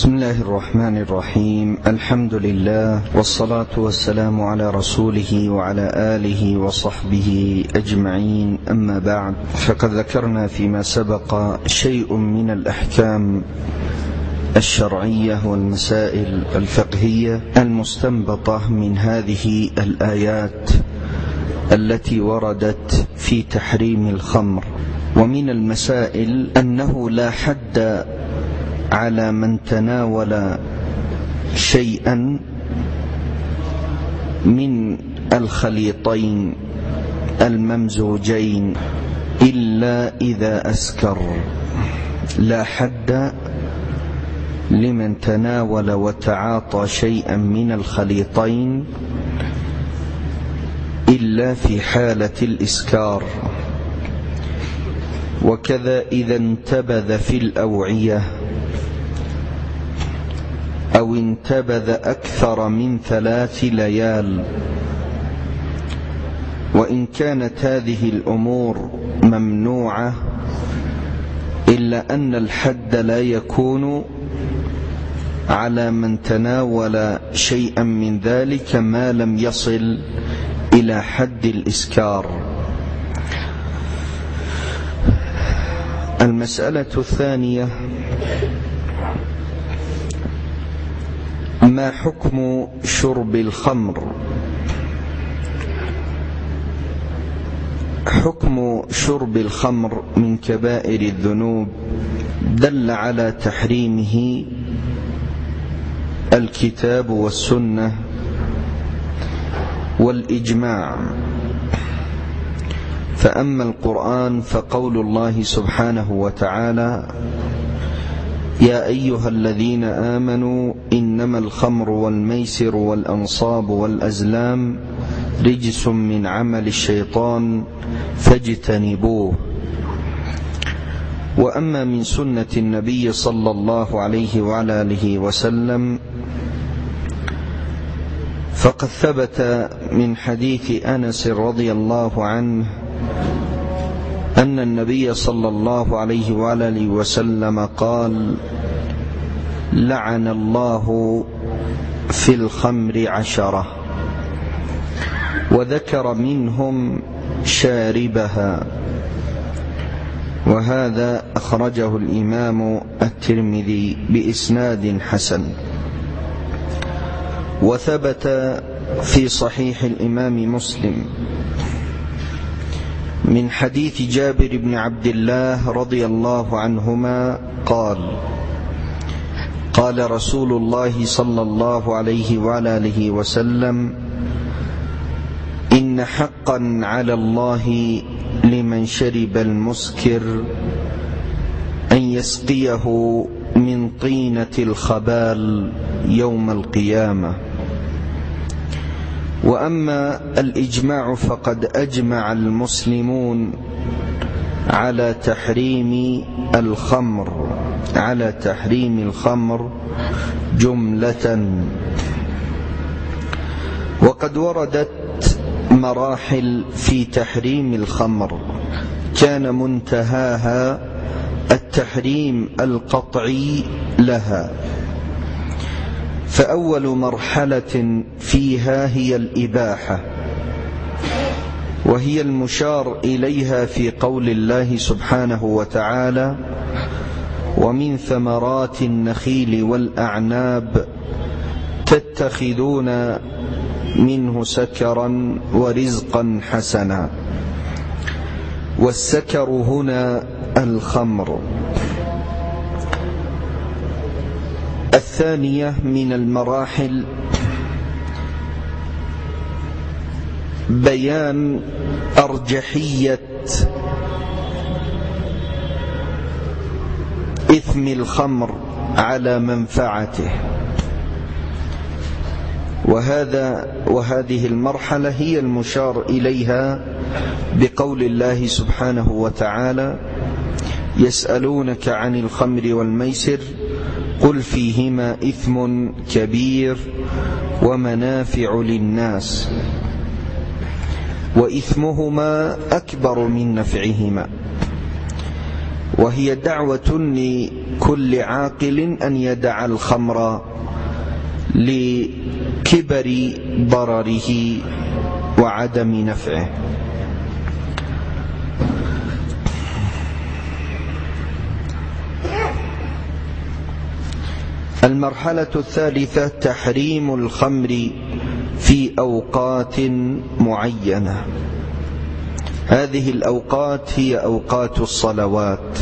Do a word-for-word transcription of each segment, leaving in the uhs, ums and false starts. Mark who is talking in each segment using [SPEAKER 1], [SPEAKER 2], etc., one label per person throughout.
[SPEAKER 1] بسم الله الرحمن الرحيم. الحمد لله والصلاة والسلام على رسوله وعلى آله وصحبه أجمعين، أما بعد، فقد ذكرنا فيما سبق شيء من الأحكام الشرعية والمسائل الفقهية المستنبطة من هذه الآيات التي وردت في تحريم الخمر. ومن المسائل أنه لا حد على من تناول شيئا من الخليطين الممزوجين إلا إذا أسكر. لا حد لمن تناول وتعاطى شيئا من الخليطين إلا في حالة الإسكار. وكذا إذا انتبذ في الأوعية أو انتبذ أكثر من ثلاث ليال. وإن كانت هذه الأمور ممنوعة إلا أن الحد لا يكون على من تناول شيئا من ذلك ما لم يصل إلى حد الإسكار. المسألة الثانية: ما حكم شرب الخمر؟ حكم شرب الخمر من كبائر الذنوب دل على تحريمه الكتاب والسنة والإجماع. فأما القرآن فقول الله سبحانه وتعالى: يا أيها الذين آمنوا إنما الخمر والميسر والأنصاب والأزلام رجس من عمل الشيطان فاجتنبوه. وأما من سنة النبي صلى الله عليه وعلى آله وسلم فقد ثبت من حديث أنس رضي الله عنه أن النبي صلى الله عليه وعلى آله وسلم قال: لعن الله في الخمر عشرة، وذكر منهم شاربها. وهذا أخرجه الإمام الترمذي بإسناد حسن. وثبت في صحيح الإمام مسلم من حديث جابر بن عبد الله رضي الله عنهما قال: قال رسول الله صلى الله عليه وعلى آله وسلم: إن حقا على الله لمن شرب المسكر أن يسقيه من طينة الخبال يوم القيامة. وأما الإجماع فقد أجمع المسلمون على تحريم الخمر على تحريم الخمر جملة. وقد وردت مراحل في تحريم الخمر كان منتهاها التحريم القطعي لها. فأول مرحلة فيها هي الإباحة، وهي المشار إليها في قول الله سبحانه وتعالى: ومن ثمرات النخيل والأعناب تتخذون منه سكرا ورزقا حسنا. والسكر هنا الخمر. الثانية من المراحل بيان أرجحية إثم الخمر على منفعته. وهذا وهذه المرحلة هي المشار إليها بقول الله سبحانه وتعالى: يسألونك عن الخمر والميسر قل فيهما إثم كبير ومنافع للناس وإثمهما أكبر من نفعهما. وهي دعوة لكل عاقل أن يدع الخمر لكبر ضرره وعدم نفعه. المرحلة الثالثة تحريم الخمر في أوقات معينة. هذه الأوقات هي أوقات الصلوات،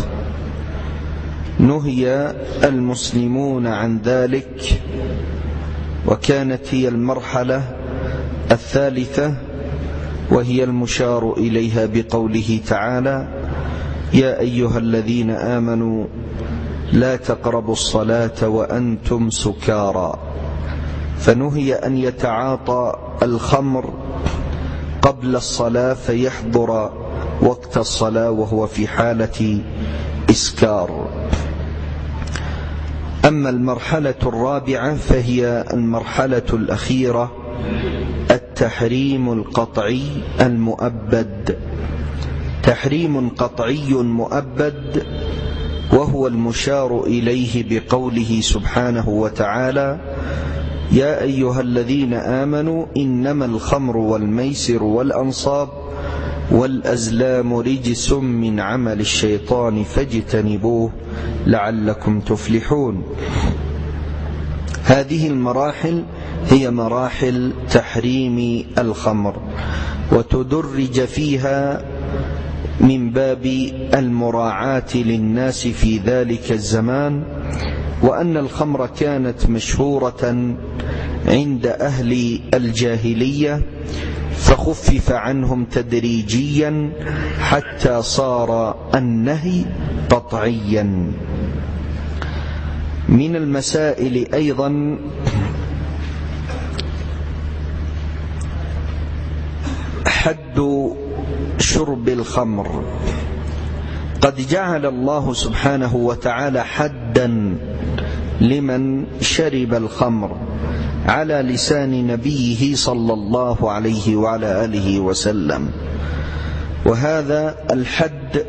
[SPEAKER 1] نهي المسلمون عن ذلك، وكانت هي المرحلة الثالثة، وهي المشار إليها بقوله تعالى: يا أيها الذين آمنوا لا تقربوا الصلاة وأنتم سكارى. فنهي أن يتعاطى الخمر قبل الصلاة فيحضر وقت الصلاة وهو في حالة إسكار. أما المرحلة الرابعة فهي المرحلة الأخيرة، التحريم القطعي المؤبد. تحريم قطعي مؤبد، وهو المشار إليه بقوله سبحانه وتعالى: يا أيها الذين آمنوا إنما الخمر والميسر والأنصاب والأزلام رجس من عمل الشيطان فاجتنبوه لعلكم تفلحون. هذه المراحل هي مراحل تحريم الخمر، وتدرج فيها من باب المراعاة للناس في ذلك الزمان، وأن الخمر كانت مشهورة عند أهل الجاهلية، فخفف عنهم تدريجيا حتى صار النهي قطعيا. من المسائل أيضا حد شرب الخمر. قد جعل الله سبحانه وتعالى حدا لمن شرب الخمر على لسان نبيه صلى الله عليه وعلى آله وسلم، وهذا الحد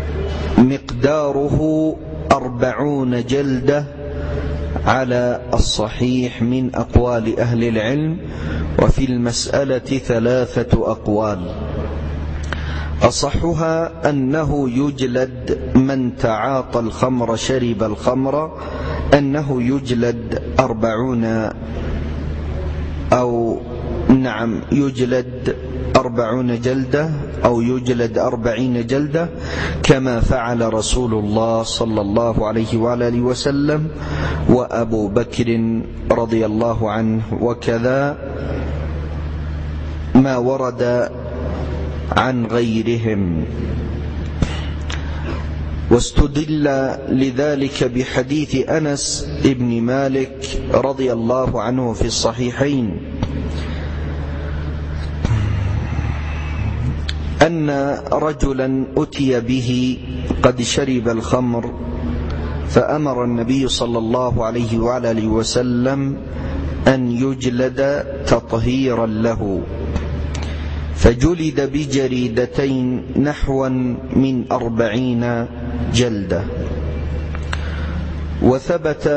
[SPEAKER 1] مقداره أربعون جلدة على الصحيح من أقوال أهل العلم، وفي المسألة ثلاثة أقوال. أصحها أنه يجلد من تعاطى الخمر شرب الخمر، أنه يجلد أربعون أو نعم يجلد أربعون جلدة أو يجلد أربعين جلدة، كما فعل رسول الله صلى الله عليه وآله وسلم وأبو بكر رضي الله عنه، وكذا ما ورد عن غيرهم. واستدل لذلك بحديث أنس بن مالك رضي الله عنه في الصحيحين أن رجلا أتي به قد شرب الخمر، فأمر النبي صلى الله عليه وآله وسلم أن يجلد تطهيرا له، فجلد بجريدتين نحوا من أربعين جلدة. وثبت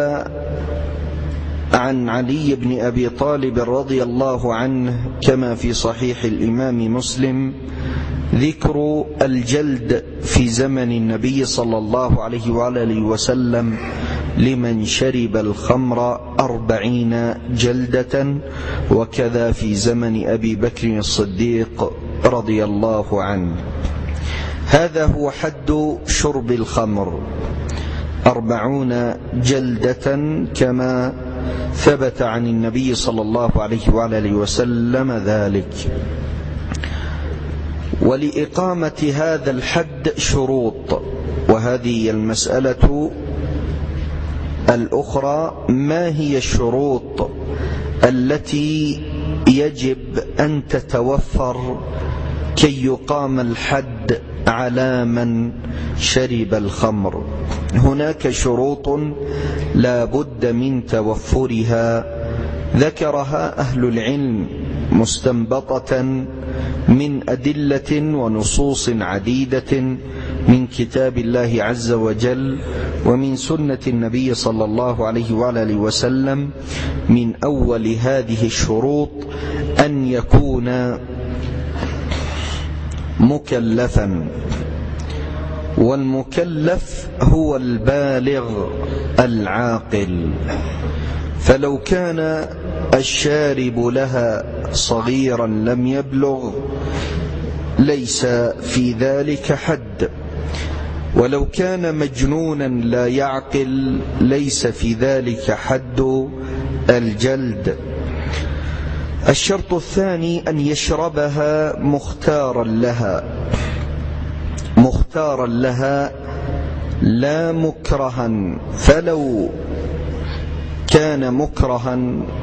[SPEAKER 1] عن علي بن أبي طالب رضي الله عنه كما في صحيح الإمام مسلم ذكر الجلد في زمن النبي صلى الله عليه وآله وسلم لمن شرب الخمر أربعين جلدة، وكذا في زمن أبي بكر الصديق رضي الله عنه. هذا هو حد شرب الخمر، أربعون جلدة كما ثبت عن النبي صلى الله عليه وآله وسلم ذلك. ولإقامة هذا الحد شروط، وهذه المسألة الأخرى: ما هي الشروط التي يجب أن تتوفر كي يقام الحد على من شرب الخمر؟ هناك شروط لا بد من توفرها، ذكرها أهل العلم مستنبطة من أدلة ونصوص عديدة من كتاب الله عز وجل ومن سنة النبي صلى الله عليه وآله وسلم. من أول هذه الشروط أن يكون مكلفا، والمكلف هو البالغ العاقل، فلو كان الشارب لها صغيرا لم يبلغ ليس في ذلك حد، ولو كان مجنونا لا يعقل ليس في ذلك حد الجلد. الشرط الثاني أن يشربها مختارا لها، مختارا لها لا مكرها، فلو كان مكرها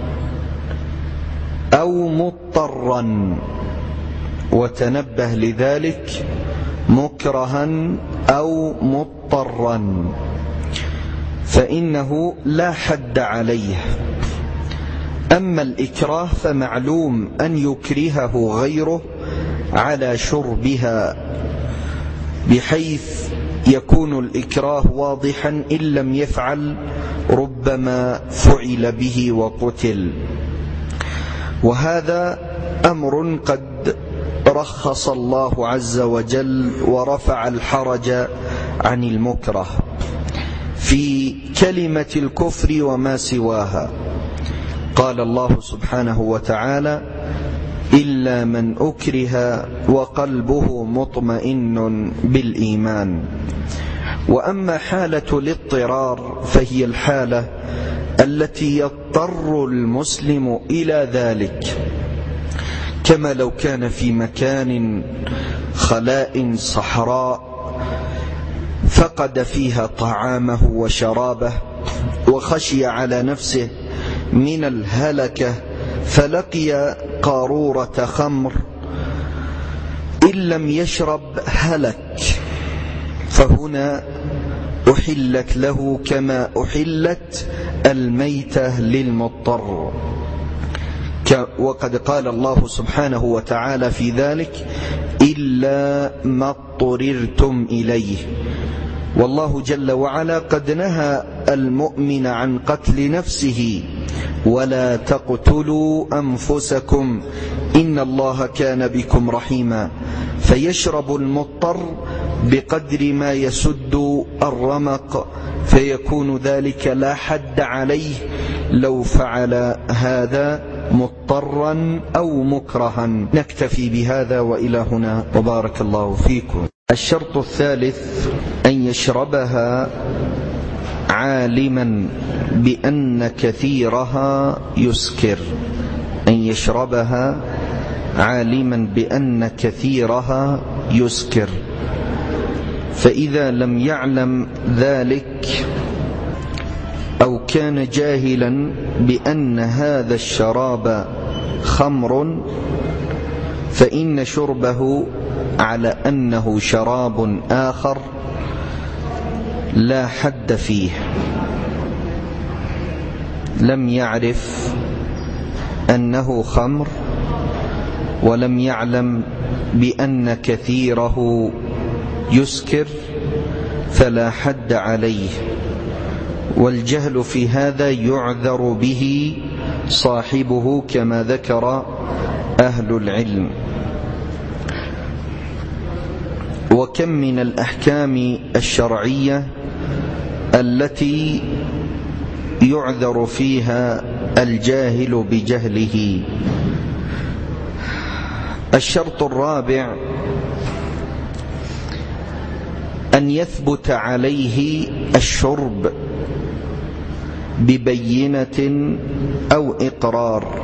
[SPEAKER 1] أو مضطرا، وتنبه لذلك، مكرها أو مضطرا فإنه لا حد عليه. أما الإكراه فمعلوم أن يكرهه غيره على شربها، بحيث يكون الإكراه واضحا، إن لم يفعل ربما فعل به وقتل. وهذا أمر قد رخص الله عز وجل ورفع الحرج عن المكره في كلمة الكفر وما سواها. قال الله سبحانه وتعالى: إلا من أكره وقلبه مطمئن بالإيمان. وأما حالة الاضطرار فهي الحالة التي يضطر المسلم إلى ذلك، كما لو كان في مكان خلاء صحراء فقد فيها طعامه وشرابه وخشي على نفسه من الهلكة، فلقي قارورة خمر، إن لم يشرب هلك، فهنا أحلت له كما أحلت الميتة للمضطر. وقد قال الله سبحانه وتعالى في ذلك: إلا ما اضطررتم إليه. والله جل وعلا قد نهى المؤمن عن قتل نفسه: ولا تقتلوا أنفسكم إن الله كان بكم رحيما. فيشرب المضطر بقدر ما يسد الرمق، فيكون ذلك لا حد عليه لو فعل هذا مضطرا أو مكرها. نكتفي بهذا وإلى هنا، وبارك الله فيكم. الشرط الثالث أن يشربها عالما بأن كثيرها يسكر، أن يشربها عالما بأن كثيرها يسكر. فإذا لم يعلم ذلك أو كان جاهلا بأن هذا الشراب خمر، فإن شربه على أنه شراب آخر لا حد فيه. لم يعرف أنه خمر ولم يعلم بأن كثيره يسكر، فلا حد عليه، والجهل في هذا يعذر به صاحبه كما ذكر أهل العلم. وكم من الأحكام الشرعية التي يعذر فيها الجاهل بجهله. الشرط الرابع أن يثبت عليه الشرب ببينة أو إقرار،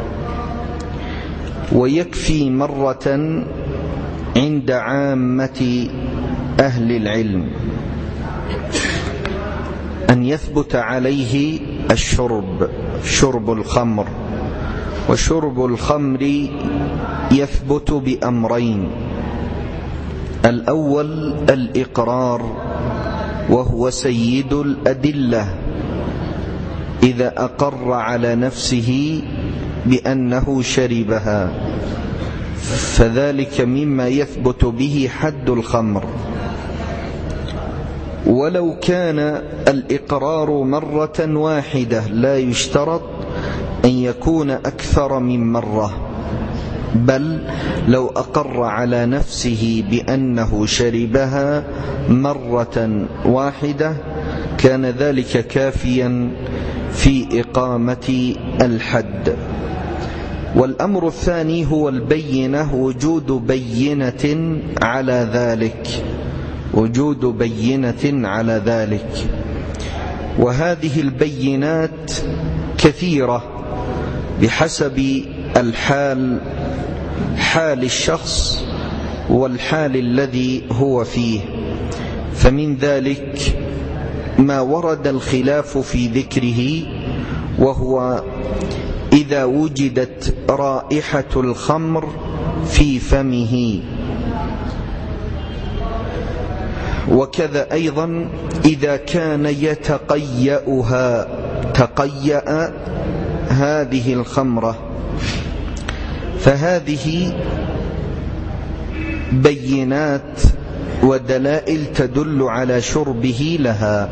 [SPEAKER 1] ويكفي مرة عند عامة أهل العلم أن يثبت عليه الشرب، شرب الخمر. وشرب الخمر يثبت بأمرين: الأول الإقرار، وهو سيد الأدلة، إذا أقر على نفسه بأنه شربها فذلك مما يثبت به حد الخمر. ولو كان الإقرار مرة واحدة لا يشترط أن يكون أكثر من مرة، بل لو أقر على نفسه بأنه شربها مرة واحدة كان ذلك كافيا في إقامة الحد. والأمر الثاني هو البينة، وجود بينة على ذلك، وجود بينة على ذلك. وهذه البينات كثيرة بحسب الحال، حال الشخص والحال الذي هو فيه. فمن ذلك ما ورد الخلاف في ذكره، وهو إذا وجدت رائحة الخمر في فمه، وكذا أيضا إذا كان يتقيأها، تقيأ هذه الخمرة، فهذه بينات ودلائل تدل على شربه لها.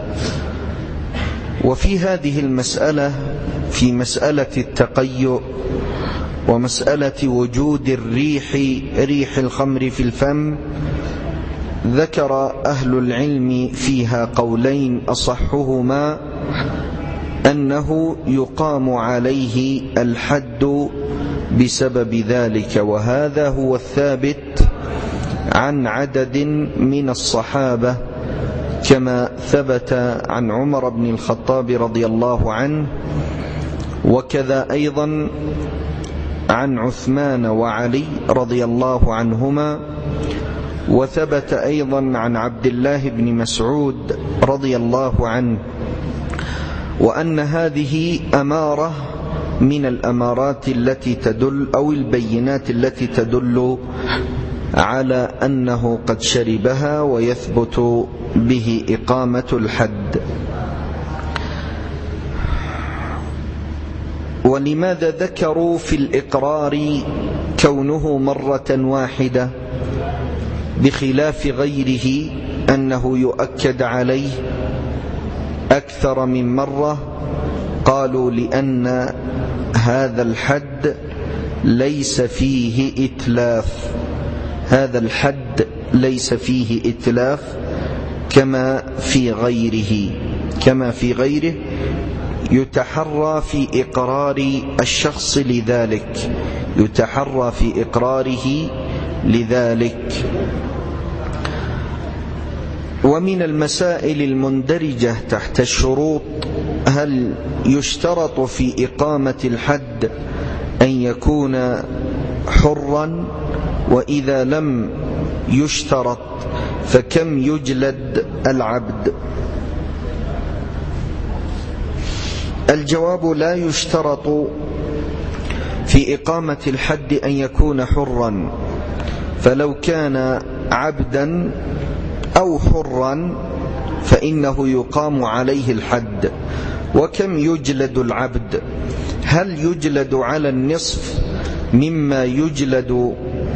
[SPEAKER 1] وفي هذه المسألة، في مسألة التقيؤ ومسألة وجود الريح، ريح الخمر في الفم، ذكر أهل العلم فيها قولين، أصحهما أنه يقام عليه الحد بسبب ذلك، وهذا هو الثابت عن عدد من الصحابة، كما ثبت عن عمر بن الخطاب رضي الله عنه، وكذا أيضا عن عثمان وعلي رضي الله عنهما، وثبت أيضا عن عبد الله بن مسعود رضي الله عنه. وأن هذه أمارة من الأمارات التي تدل، أو البينات التي تدل على أنه قد شربها ويثبت به إقامة الحد. ولماذا ذكروا في الإقرار كونه مرة واحدة بخلاف غيره أنه يؤكد عليه أكثر من مرة؟ قالوا لأن هذا الحد ليس فيه إتلاف، هذا الحد ليس فيه إتلاف كما في غيره، كما في غيره يتحرى في إقرار الشخص لذلك، يتحرى في إقراره لذلك. ومن المسائل المندرجة تحت الشروط، هل يشترط في إقامة الحد أن يكون حرا؟ وإذا لم يشترط فكم يجلد العبد؟ الجواب: لا يشترط في إقامة الحد أن يكون حرا، فلو كان عبدا أو حرا فإنه يقام عليه الحد. وكم يجلد العبد؟ هل يجلد على النصف مما يجلد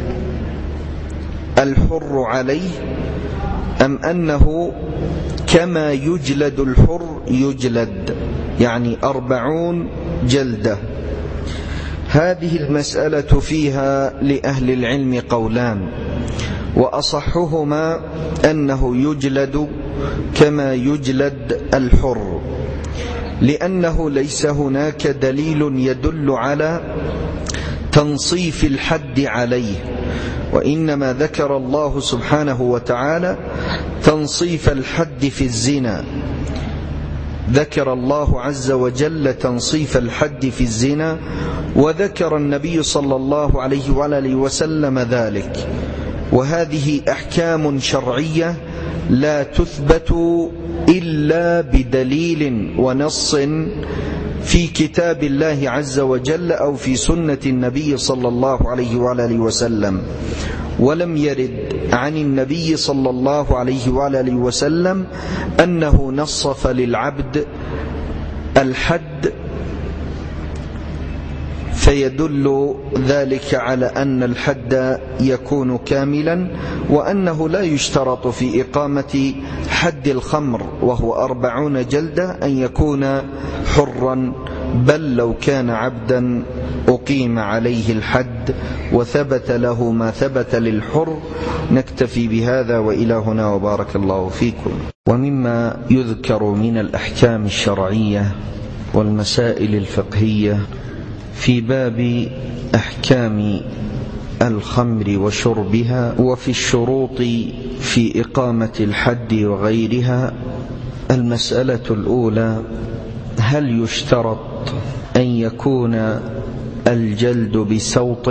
[SPEAKER 1] الحر عليه، أم أنه كما يجلد الحر يجلد، يعني أربعون جلدة؟ هذه المسألة فيها لأهل العلم قولان، وأصحهما أنه يجلد كما يجلد الحر، لأنه ليس هناك دليل يدل على تنصيف الحد عليه، وإنما ذكر الله سبحانه وتعالى تنصيف الحد في الزنا، ذكر الله عز وجل تنصيف الحد في الزنا، وذكر النبي صلى الله عليه وآله وسلم ذلك. وهذه أحكام شرعية لا تثبت إلا بدليل ونص في كتاب الله عز وجل أو في سنة النبي صلى الله عليه وآله وسلم. ولم يرد عن النبي صلى الله عليه وآله وسلم أنه نصف للعبد الحد فيدل ذلك على أن الحد يكون كاملا، وأنه لا يشترط في إقامة حد الخمر وهو أربعون جلدة أن يكون حرا، بل لو كان عبدا أقيم عليه الحد وثبت له ما ثبت للحر. نكتفي بهذا وإلى هنا وبارك الله فيكم. ومما يذكر من الأحكام الشرعية والمسائل الفقهية في باب أحكام الخمر وشربها وفي الشروط في إقامة الحد وغيرها: المسألة الأولى: هل يشترط أن يكون الجلد بسوط؟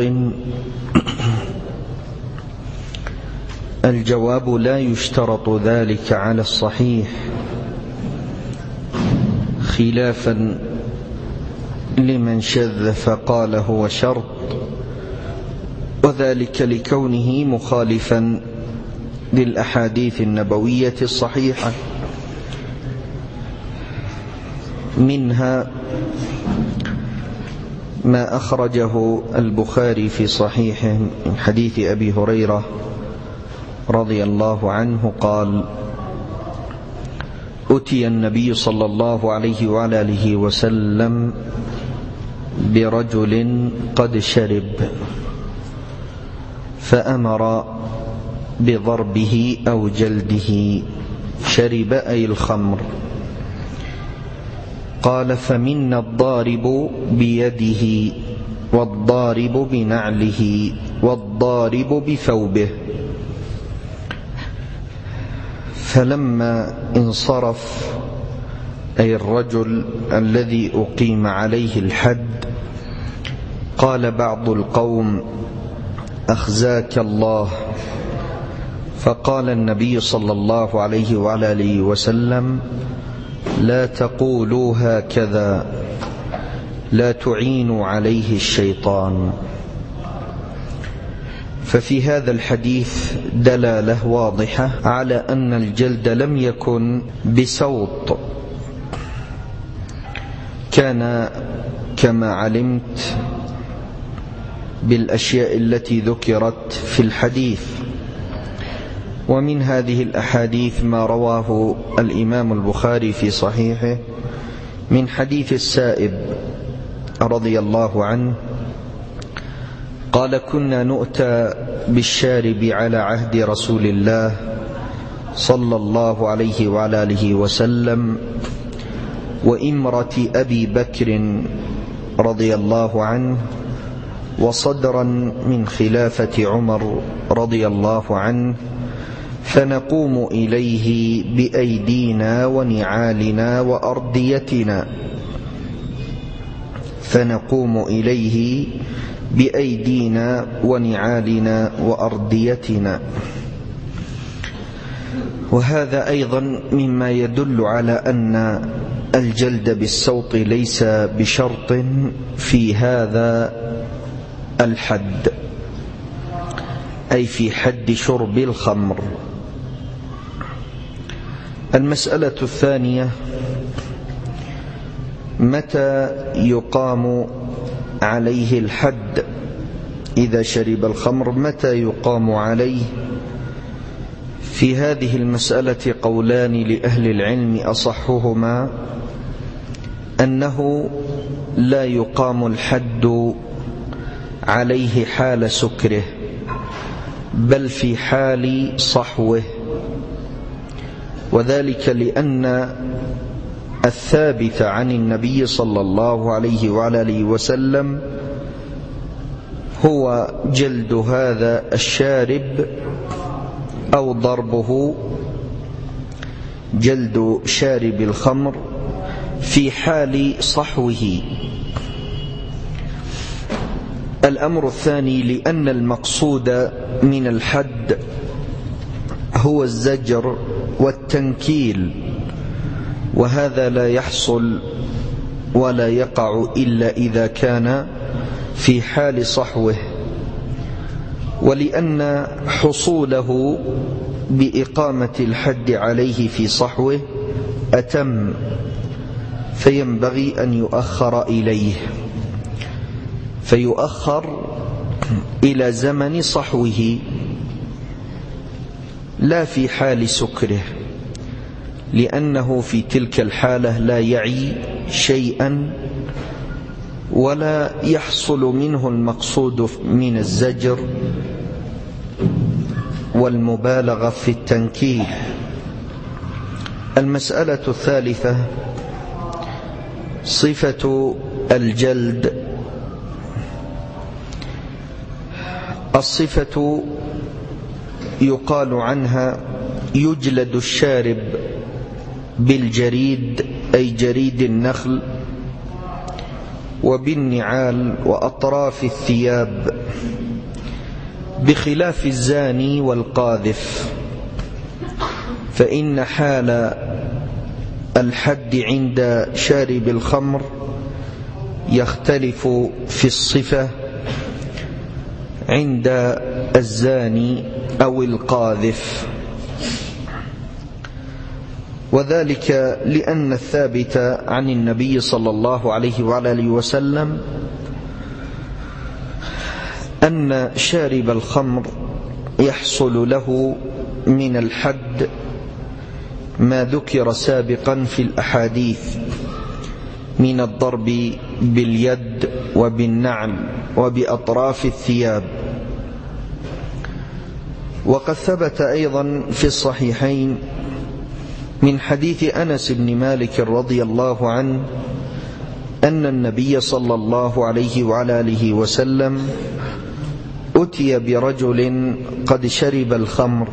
[SPEAKER 1] الجواب: لا يشترط ذلك على الصحيح، خلافا لمن شذ فقال هو شرط، وذلك لكونه مخالفا للأحاديث النبوية الصحيحة. منها ما أخرجه البخاري في صحيحه من حديث أبي هريرة رضي الله عنه قال: أتي النبي صلى الله عليه وعلى آله وسلم برجل قد شرب فأمر بضربه أو جلده. شرب أي الخمر. قال: فمنا الضارب بيده والضارب بنعله والضارب بثوبه. فلما انصرف أي الرجل الذي أقيم عليه الحد قال بعض القوم: أخزاك الله. فقال النبي صلى الله عليه وعلى آله وسلم: لا تقولوا هكذا، لا تعينوا عليه الشيطان. ففي هذا الحديث دلالة واضحة على أن الجلد لم يكن بسوط، كان كما علمت بالأشياء التي ذكرت في الحديث. ومن هذه الأحاديث ما رواه الإمام البخاري في صحيحه من حديث السائب رضي الله عنه قال: كنا نؤتى بالشارب على عهد رسول الله صلى الله عليه وعلى آله وسلم وإمرة أبي بكر رضي الله عنه، وصدرا من خلافة عمر رضي الله عنه، فنقوم إليه بأيدينا ونعالنا وأرديتنا فنقوم إليه بأيدينا ونعالنا وأرديتنا. وهذا أيضا مما يدل على أن الجلد بالسوط ليس بشرط في هذا الحد، أي في حد شرب الخمر. المسألة الثانية: متى يقام عليه الحد؟ إذا شرب الخمر متى يقام عليه؟ في هذه المسألة قولان لأهل العلم، أصحهما أنه لا يقام الحد عليه حال سكره، بل في حال صحوه، وذلك لأن الثابت عن النبي صلى الله عليه وعلى آله وسلم هو جلد هذا الشارب أو ضربه، جلد شارب الخمر في حال صحوه. الأمر الثاني: لأن المقصود من الحد هو الزجر والتنكيل، وهذا لا يحصل ولا يقع إلا إذا كان في حال صحوه، ولأن حصوله بإقامة الحد عليه في صحوه أتم، فينبغي أن يؤخر إليه. فيؤخر إلى زمن صحوه لا في حال سكره، لأنه في تلك الحالة لا يعي شيئا ولا يحصل منه المقصود من الزجر والمبالغة في التنكيل. المسألة الثالثة صفة الجلد. الصفة يقال عنها يجلد الشارب بالجريد أي جريد النخل وبالنعال وأطراف الثياب، بخلاف الزاني والقاذف، فإن حال الحد عند شارب الخمر يختلف في الصفة عند الزاني أو القاذف، وذلك لأن الثابت عن النبي صلى الله عليه وآله وسلم أن شارب الخمر يحصل له من الحد ما ذكر سابقا في الأحاديث من الضرب باليد وبالنعل وبأطراف الثياب. وقد ثبت أيضا في الصحيحين من حديث أنس بن مالك رضي الله عنه أن النبي صلى الله عليه وعلى آله وسلم أتي برجل قد شرب الخمر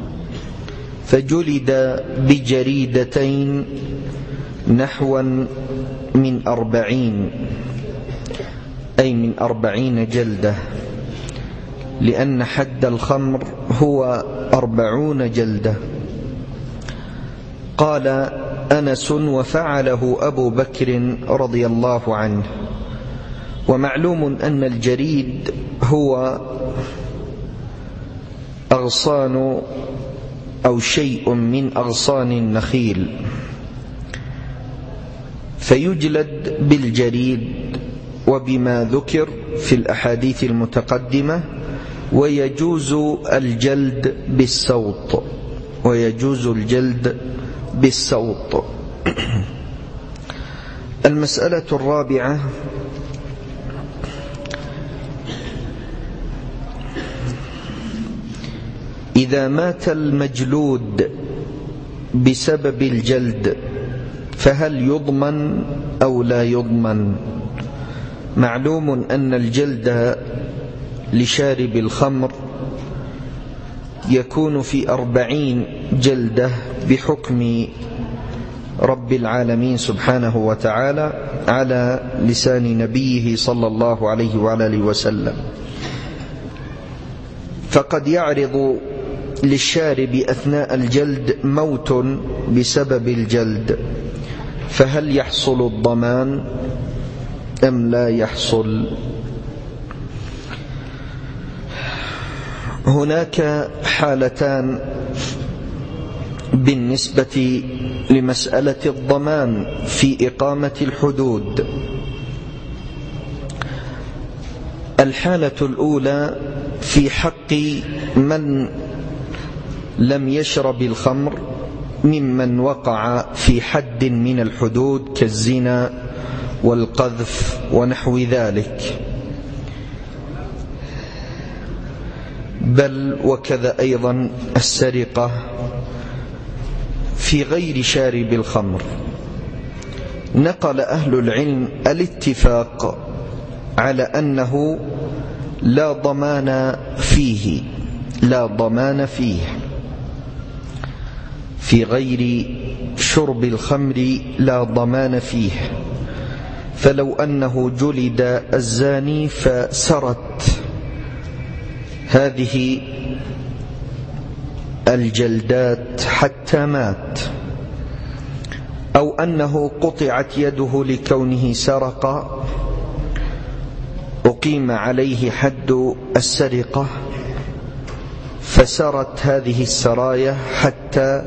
[SPEAKER 1] فجلد بجريدتين نحوا من أربعين، أي من أربعين جلدة، لأن حد الخمر هو أربعون جلدة. قال أنس وفعله أبو بكر رضي الله عنه. ومعلوم أن الجريد هو أغصان أو شيء من أغصان النخيل، فيجلد بالجريد وبما ذكر في الأحاديث المتقدمة، ويجوز الجلد بالسوط ويجوز الجلد بالسوط. المسألة الرابعة إذا مات المجلود بسبب الجلد فهل يضمن أو لا يضمن؟ معلوم أن الجلد لشارب الخمر يكون في أربعين جلدة بحكم رب العالمين سبحانه وتعالى على لسان نبيه صلى الله عليه وآله وسلم. فقد يعرض للشارب أثناء الجلد موت بسبب الجلد، فهل يحصل الضمان أم لا يحصل؟ هناك حالتان بالنسبة لمسألة الضمان في إقامة الحدود. الحالة الأولى في حق من لم يشرب الخمر ممن وقع في حد من الحدود كالزنا والقذف ونحو ذلك، بل وكذا أيضا السرقة في غير شارب الخمر. نقل أهل العلم الاتفاق على أنه لا ضمان فيه لا ضمان فيه في غير شرب الخمر لا ضمان فيه. فلو أنه جلد الزاني فسرت هذه الجلدات حتى مات، أو أنه قطعت يده لكونه سرق أقيم عليه حد السرقة فسرت هذه السرايا حتى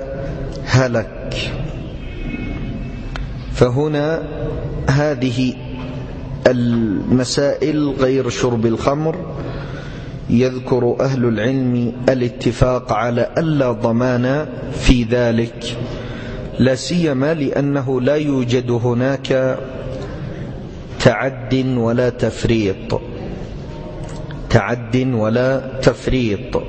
[SPEAKER 1] هلك. فهنا هذه المسائل غير شرب الخمر يذكر أهل العلم الاتفاق على ألا ضمان في ذلك، لا سيما لأنه لا يوجد هناك تعد ولا تفريط تعد ولا تفريط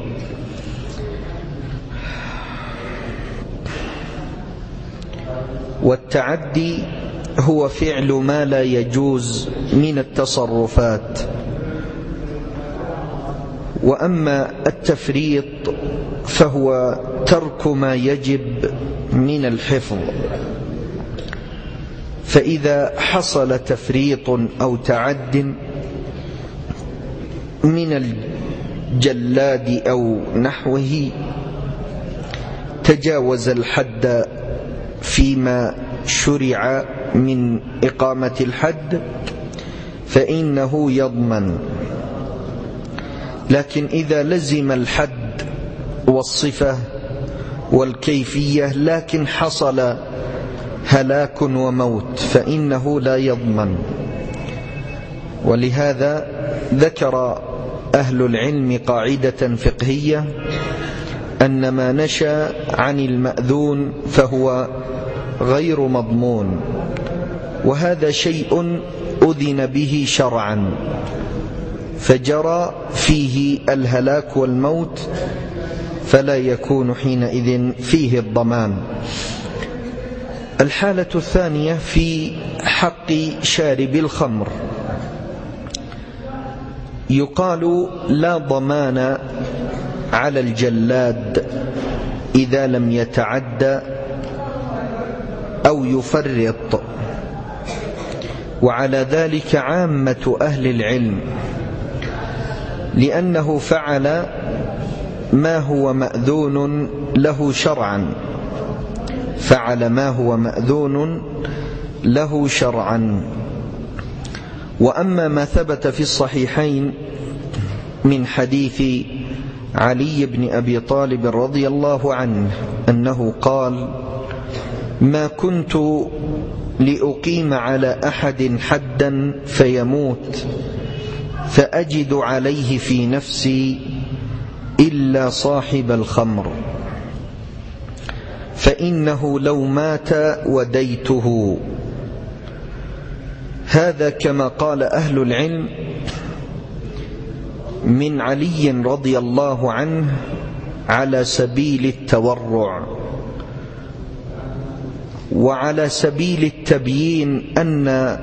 [SPEAKER 1] والتعدي هو فعل ما لا يجوز من التصرفات، وأما التفريط فهو ترك ما يجب من الحفظ. فإذا حصل تفريط أو تعد من الجلاد أو نحوه تجاوز الحد فيما شرع من إقامة الحد فإنه يضمن. لكن إذا لزم الحد والصفة والكيفية لكن حصل هلاك وموت فإنه لا يضمن. ولهذا ذكر أهل العلم قاعدة فقهية أن ما نشأ عن المأذون فهو غير مضمون، وهذا شيء أذن به شرعا فجرى فيه الهلاك والموت فلا يكون حينئذ فيه الضمان. الحالة الثانية في حق شارب الخمر، يقال لا ضمان على الجلاد إذا لم يتعدى أو يفرط، وعلى ذلك عامة أهل العلم، لأنه فعل ما هو مأذون له شرعا فعل ما هو مأذون له شرعا. وأما ما ثبت في الصحيحين من حديث علي بن أبي طالب رضي الله عنه أنه قال: ما كنت لأقيم على أحد حدا فيموت فأجد عليه في نفسي إلا صاحب الخمر، فإنه لو مات وديته. هذا كما قال أهل العلم من علي رضي الله عنه على سبيل التورع، وعلى سبيل التبيين أن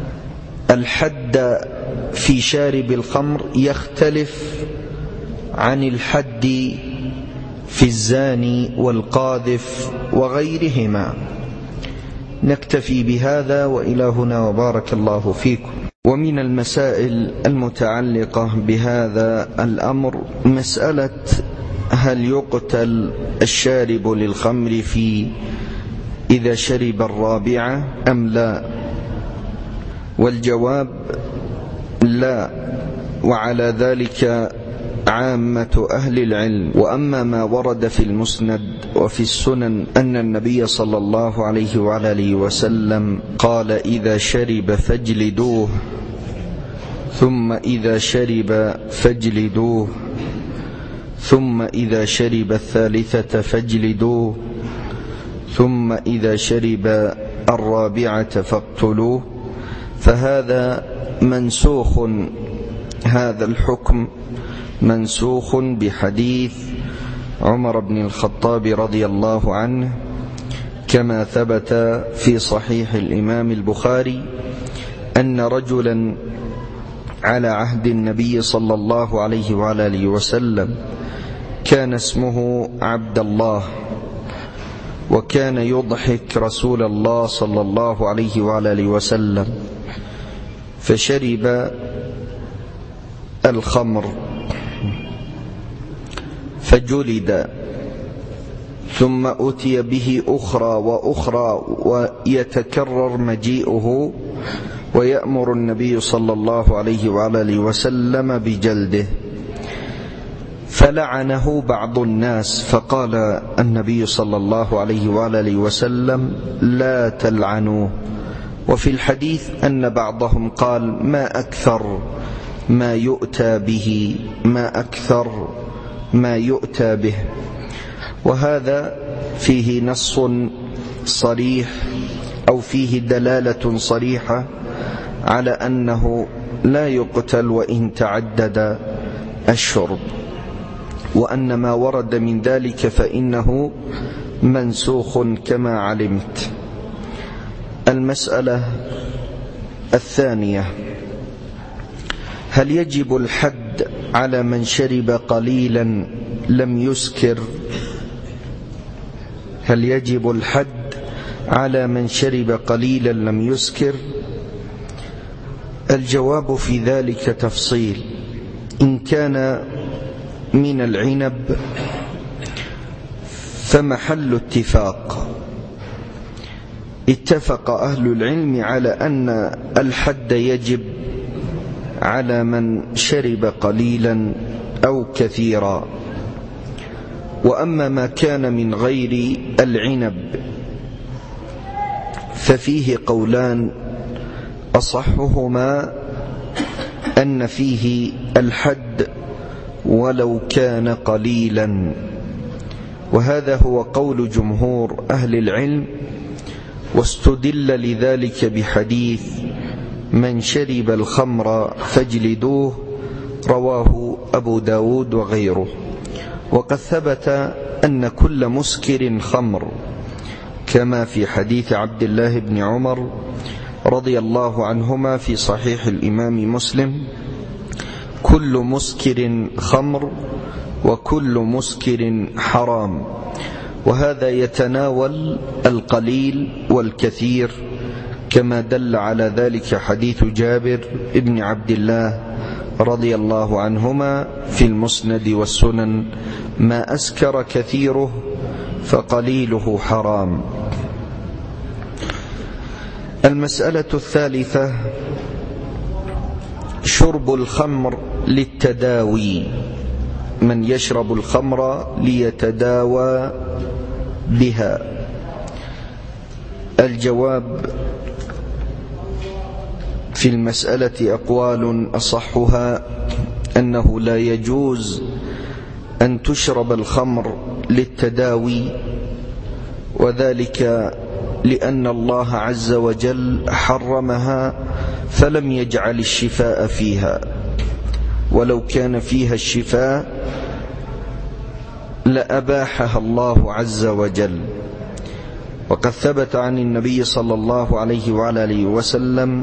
[SPEAKER 1] الحد في شارب الخمر يختلف عن الحد في الزاني والقاذف وغيرهما. نكتفي بهذا وإلى هنا وبارك الله فيكم. ومن المسائل المتعلقة بهذا الأمر مسألة هل يقتل الشارب للخمر في إذا شرب الرابعة أم لا؟ والجواب لا، وعلى ذلك عامة أهل العلم. وأما ما ورد في المسند وفي السنن أن النبي صلى الله عليه وعلى آله وسلم قال: إذا شرب فاجلدوه، ثم إذا شرب فاجلدوه، ثم إذا شرب الثالثة فاجلدوه، ثم إذا شرب الرابعة فاقتلوه، فهذا منسوخ، هذا الحكم منسوخ بحديث عمر بن الخطاب رضي الله عنه، كما ثبت في صحيح الإمام البخاري أن رجلا على عهد النبي صلى الله عليه وعلى آله وسلم كان اسمه عبد الله، وكان يضحك رسول الله صلى الله عليه وعلى آله وسلم، فشرب الخمر فجلد، ثم أتي به أخرى وأخرى ويتكرر مجيئه، ويأمر النبي صلى الله عليه وعلى آله وسلم بجلده، فلعنه بعض الناس، فقال النبي صلى الله عليه وعلى آله وسلم: لا تلعنوه، وفي الحديث أن بعضهم قال ما أكثر ما يؤتى به ما أكثر ما يؤتى به، وهذا فيه نص صريح أو فيه دلالة صريحة على أنه لا يقتل وإن تعدد الشرب، وأن ما ورد من ذلك فإنه منسوخ كما علمت. المسألة الثانية: هل يجب الحد على من شرب قليلا لم يسكر؟ هل يجب الحد على من شرب قليلا لم يسكر؟ الجواب في ذلك تفصيل. إن كان من العنب فمحل اتفاق، اتفق أهل العلم على أن الحد يجب على من شرب قليلا أو كثيرا. وأما ما كان من غير العنب ففيه قولان، أصحهما أن فيه الحد ولو كان قليلا، وهذا هو قول جمهور أهل العلم، واستدل لذلك بحديث من شرب الخمر فاجلدوه، رواه أبو داود وغيره. وقد ثبت أن كل مسكر خمر، كما في حديث عبد الله بن عمر رضي الله عنهما في صحيح الإمام مسلم: كل مسكر خمر وكل مسكر حرام. وهذا يتناول القليل والكثير، كما دل على ذلك حديث جابر بن عبد الله رضي الله عنهما في المسند والسنن: ما أسكر كثيره فقليله حرام. المسألة الثالثة: شرب الخمر للتداوي، من يشرب الخمر ليتداوى بها. الجواب في المسألة أقوال، أصحها أنه لا يجوز أن تشرب الخمر للتداوي، وذلك لأن الله عز وجل حرمها فلم يجعل الشفاء فيها، ولو كان فيها الشفاء لأباحها الله عز وجل. وقد ثبت عن النبي صلى الله عليه وعلى آله وسلم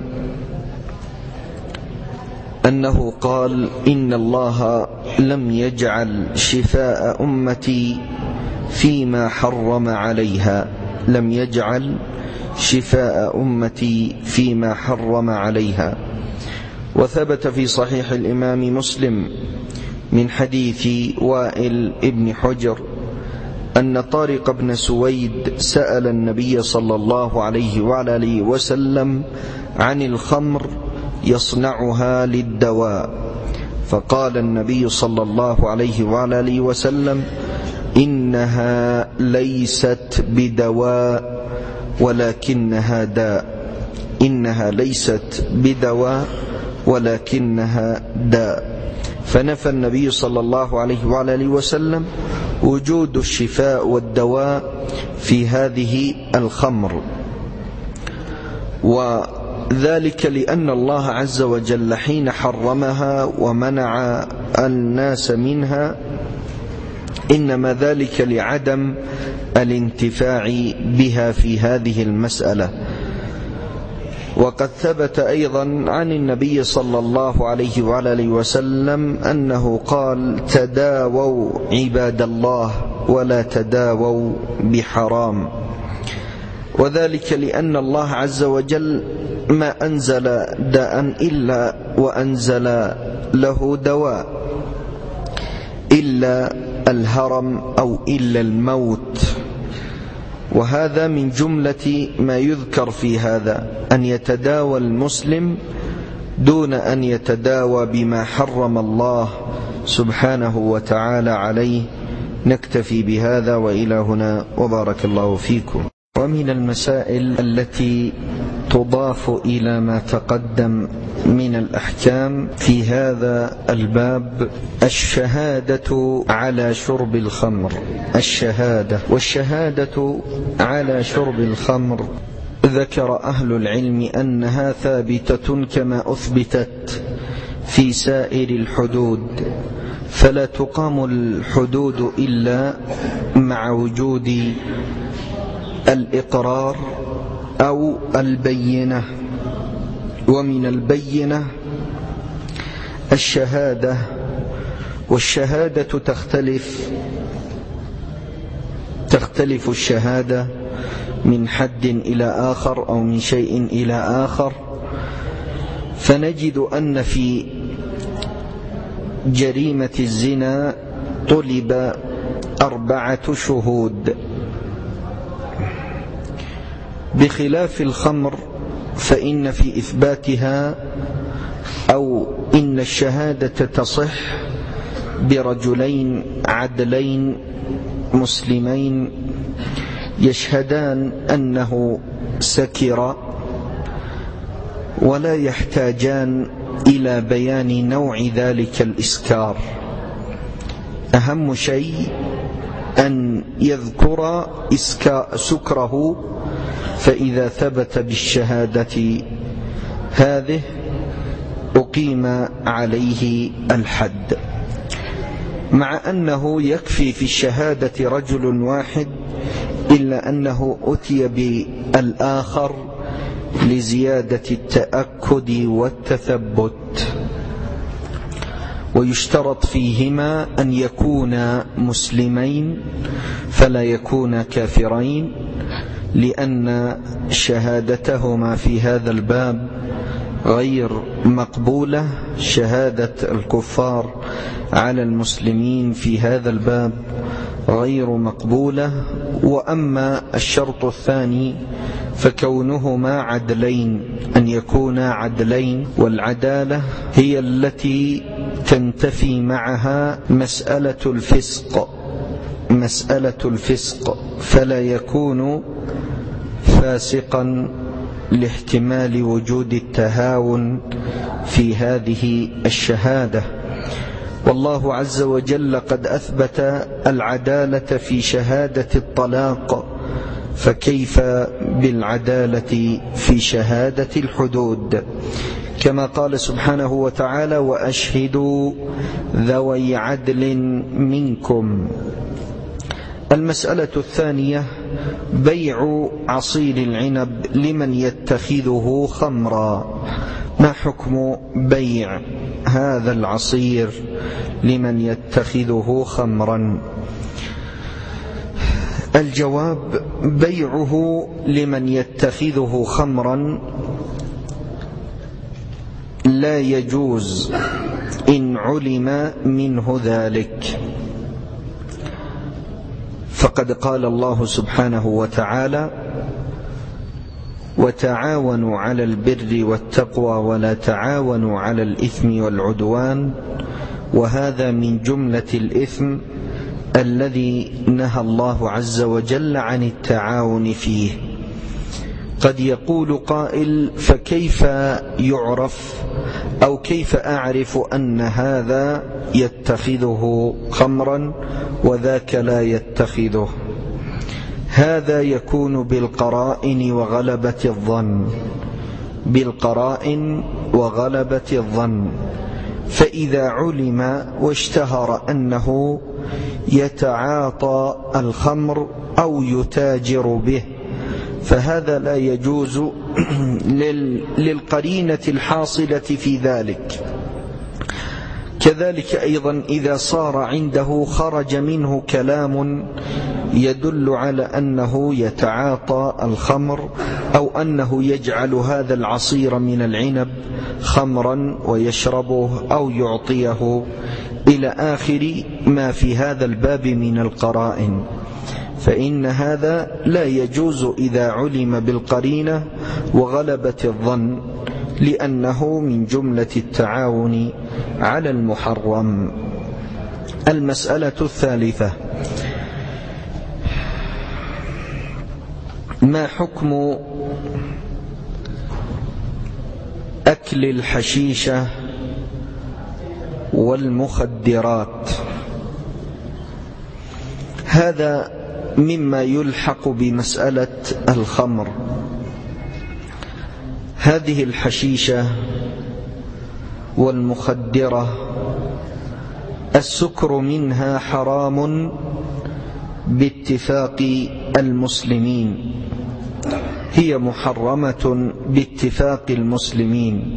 [SPEAKER 1] أنه قال: إن الله لم يجعل شفاء أمتي فيما حرم عليها، لم يجعل شفاء أمتي فيما حرم عليها. وثبت في صحيح الإمام مسلم من حديث وائل ابن حجر أن طارق بن سويد سأل النبي صلى الله عليه وعلى آله وسلم عن الخمر يصنعها للدواء، فقال النبي صلى الله عليه وعلى آله وسلم: إنها ليست بدواء ولكنها داء، إنها ليست بدواء ولكنها داء. فنفى النبي صلى الله عليه وعلى آله وسلم وجود الشفاء والدواء في هذه الخمر، وذلك لأن الله عز وجل حين حرمها ومنع الناس منها إنما ذلك لعدم الانتفاع بها في هذه المسألة. وقد ثبت أيضا عن النبي صلى الله عليه وعلى آله وسلم أنه قال: تداووا عباد الله ولا تداووا بحرام. وذلك لأن الله عز وجل ما أنزل داء إلا وأنزل له دواء، إلا الهرم أو إلا الموت. وهذا من جملة ما يذكر في هذا، أن يتداوى المسلم دون أن يتداوى بما حرم الله سبحانه وتعالى عليه. نكتفي بهذا وإلى هنا، وبارك الله فيكم. ومن المسائل التي تضاف إلى ما تقدم من الأحكام في هذا الباب الشهادة على شرب الخمر. الشهادة والشهادة على شرب الخمر ذكر أهل العلم أنها ثابتة كما أثبتت في سائر الحدود، فلا تقام الحدود إلا مع وجود الإقرار أو البينة، ومن البينة الشهادة، والشهادة تختلف تختلف الشهادة من حد إلى آخر أو من شيء إلى آخر. فنجد أن في جريمة الزنا طلب أربعة شهود، بخلاف الخمر فإن في إثباتها أو إن الشهادة تصح برجلين عدلين مسلمين يشهدان أنه سكر، ولا يحتاجان إلى بيان نوع ذلك الإسكار. أهم شيء أن يذكر سكره، فإذا ثبت بالشهادة هذه أقيم عليه الحد، مع أنه يكفي في الشهادة رجل واحد، إلا أنه أتي بالآخر لزيادة التأكد والتثبت. ويشترط فيهما أن يكونا مسلمين فلا يكونا كافرين، لأن شهادتهما في هذا الباب غير مقبولة. شهادة الكفار على المسلمين في هذا الباب غير مقبولة. وأما الشرط الثاني فكونهما عدلين، أن يكونا عدلين، والعدالة هي التي تنتفي معها مسألة الفسق مسألة الفسق فلا يكون فاسقا لاحتمال وجود التهاون في هذه الشهادة. والله عز وجل قد أثبت العدالة في شهادة الطلاق، فكيف بالعدالة في شهادة الحدود؟ كما قال سبحانه وتعالى: وأشهدوا ذوي عدل منكم. المسألة الثانية بيع عصير العنب لمن يتخذه خمرا. ما حكم بيع هذا العصير لمن يتخذه خمرا؟ الجواب: بيعه لمن يتخذه خمرا لا يجوز إن علم منه ذلك، فقد قال الله سبحانه وتعالى: وتعاونوا على البر والتقوى ولا تعاونوا على الإثم والعدوان، وهذا من جملة الإثم الذي نهى الله عز وجل عن التعاون فيه. قد يقول قائل: فكيف يعرف أو كيف أعرف أن هذا يتخذه خمرا وذاك لا يتخذه؟ هذا يكون بالقرائن وغلبة الظن بالقرائن وغلبة الظن فإذا علم واشتهر أنه يتعاطى الخمر أو يتاجر به، فهذا لا يجوز للقرينة الحاصلة في ذلك. كذلك أيضا إذا صار عنده خرج منه كلام يدل على أنه يتعاطى الخمر، أو أنه يجعل هذا العصير من العنب خمرا ويشربه أو يعطيه، إلى آخر ما في هذا الباب من القرائن، فإن هذا لا يجوز إذا علم بالقرينة وغلبة الظن، لأنه من جملة التعاون على المحرم. المسألة الثالثة: ما حكم أكل الحشيشة والمخدرات. هذا مما يلحق بمسألة الخمر. هذه الحشيشة والمخدرة السكر منها حرام باتفاق المسلمين، هي محرمة باتفاق المسلمين.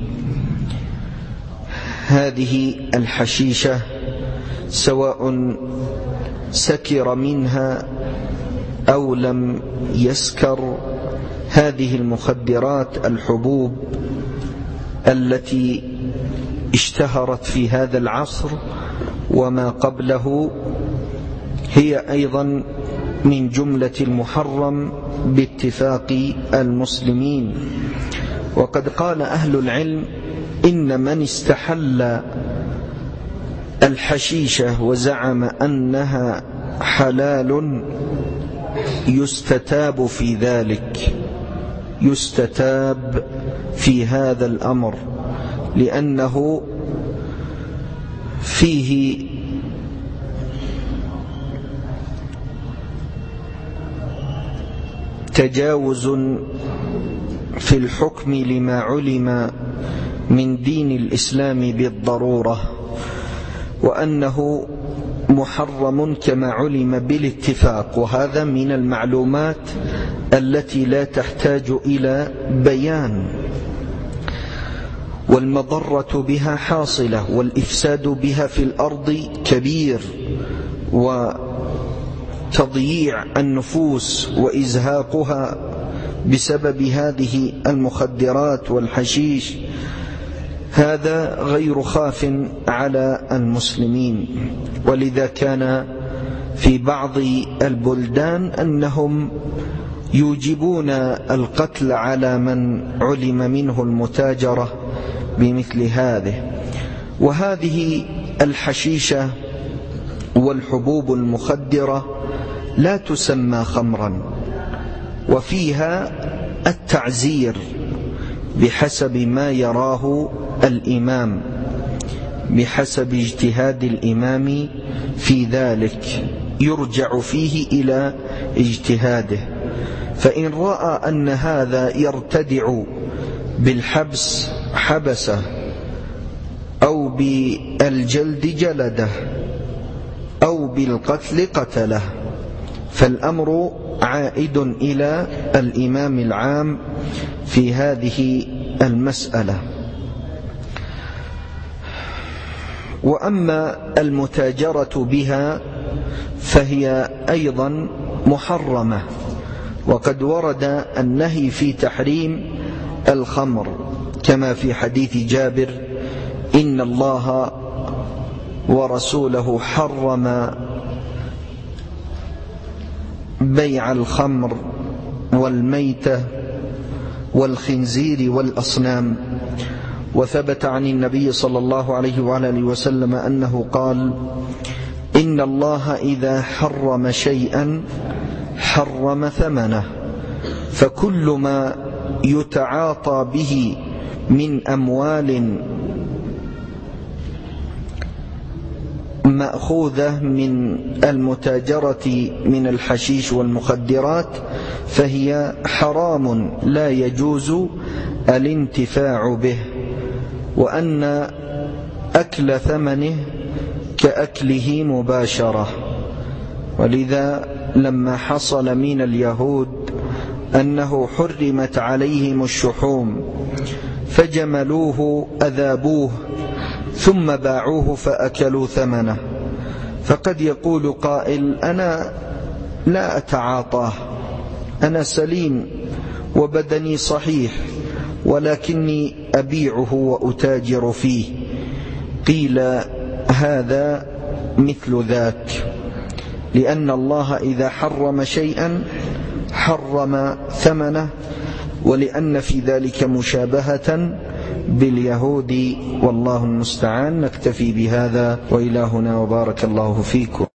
[SPEAKER 1] هذه الحشيشة سواء سكر منها أو لم يسكر، هذه المخدرات الحبوب التي اشتهرت في هذا العصر وما قبله هي أيضا من جملة المحرم باتفاق المسلمين. وقد قال أهل العلم إن من استحل الحشيشة وزعم أنها حلال يستتاب في ذلك، يستتاب في هذا الأمر، لأنه فيه تجاوز في الحكم لما علم من دين الإسلام بالضرورة، وأنه محرم كما علم بالاتفاق، وهذا من المعلومات التي لا تحتاج إلى بيان. والمضرة بها حاصلة، والإفساد بها في الأرض كبير، وتضييع النفوس وإزهاقها بسبب هذه المخدرات والحشيش هذا غير خاف على المسلمين. ولذا كان في بعض البلدان أنهم يوجبون القتل على من علم منه المتاجرة بمثل هذه. وهذه الحشيشة والحبوب المخدرة لا تسمى خمرا، وفيها التعزير بحسب ما يراه الإمام، بحسب اجتهاد الإمام في ذلك، يرجع فيه إلى اجتهاده. فإن رأى أن هذا يرتدع بالحبس حبسه، أو بالجلد جلده، أو بالقتل قتله، فالأمر عائد إلى الإمام العام في هذه المسألة. وأما المتاجرة بها فهي أيضا محرمة، وقد ورد النهي في تحريم الخمر كما في حديث جابر: إن الله ورسوله حرم بيع الخمر والميتة والخنزير والأصنام. وثبت عن النبي صلى الله عليه وعلى آله وسلم أنه قال: إن الله إذا حرم شيئا حرم ثمنه، فكل ما يتعاطى به من أموال مأخوذة من المتاجرة من الحشيش والمخدرات فهي حرام لا يجوز الانتفاع به، وأن أكل ثمنه كأكله مباشرة. ولذا لما حصل من اليهود أنه حرمت عليهم الشحوم فجملوه أذابوه ثم باعوه فأكلوا ثمنه، فقد يقول قائل: أنا لا أتعاطاه، أنا سليم وبدني صحيح، ولكني أبيعه وأتاجر فيه. قيل: هذا مثل ذاك، لأن الله إذا حرم شيئا حرم ثمنه، ولأن في ذلك مشابهة باليهود، والله المستعان. نكتفي بهذا، وإلهنا وبارك الله فيكم.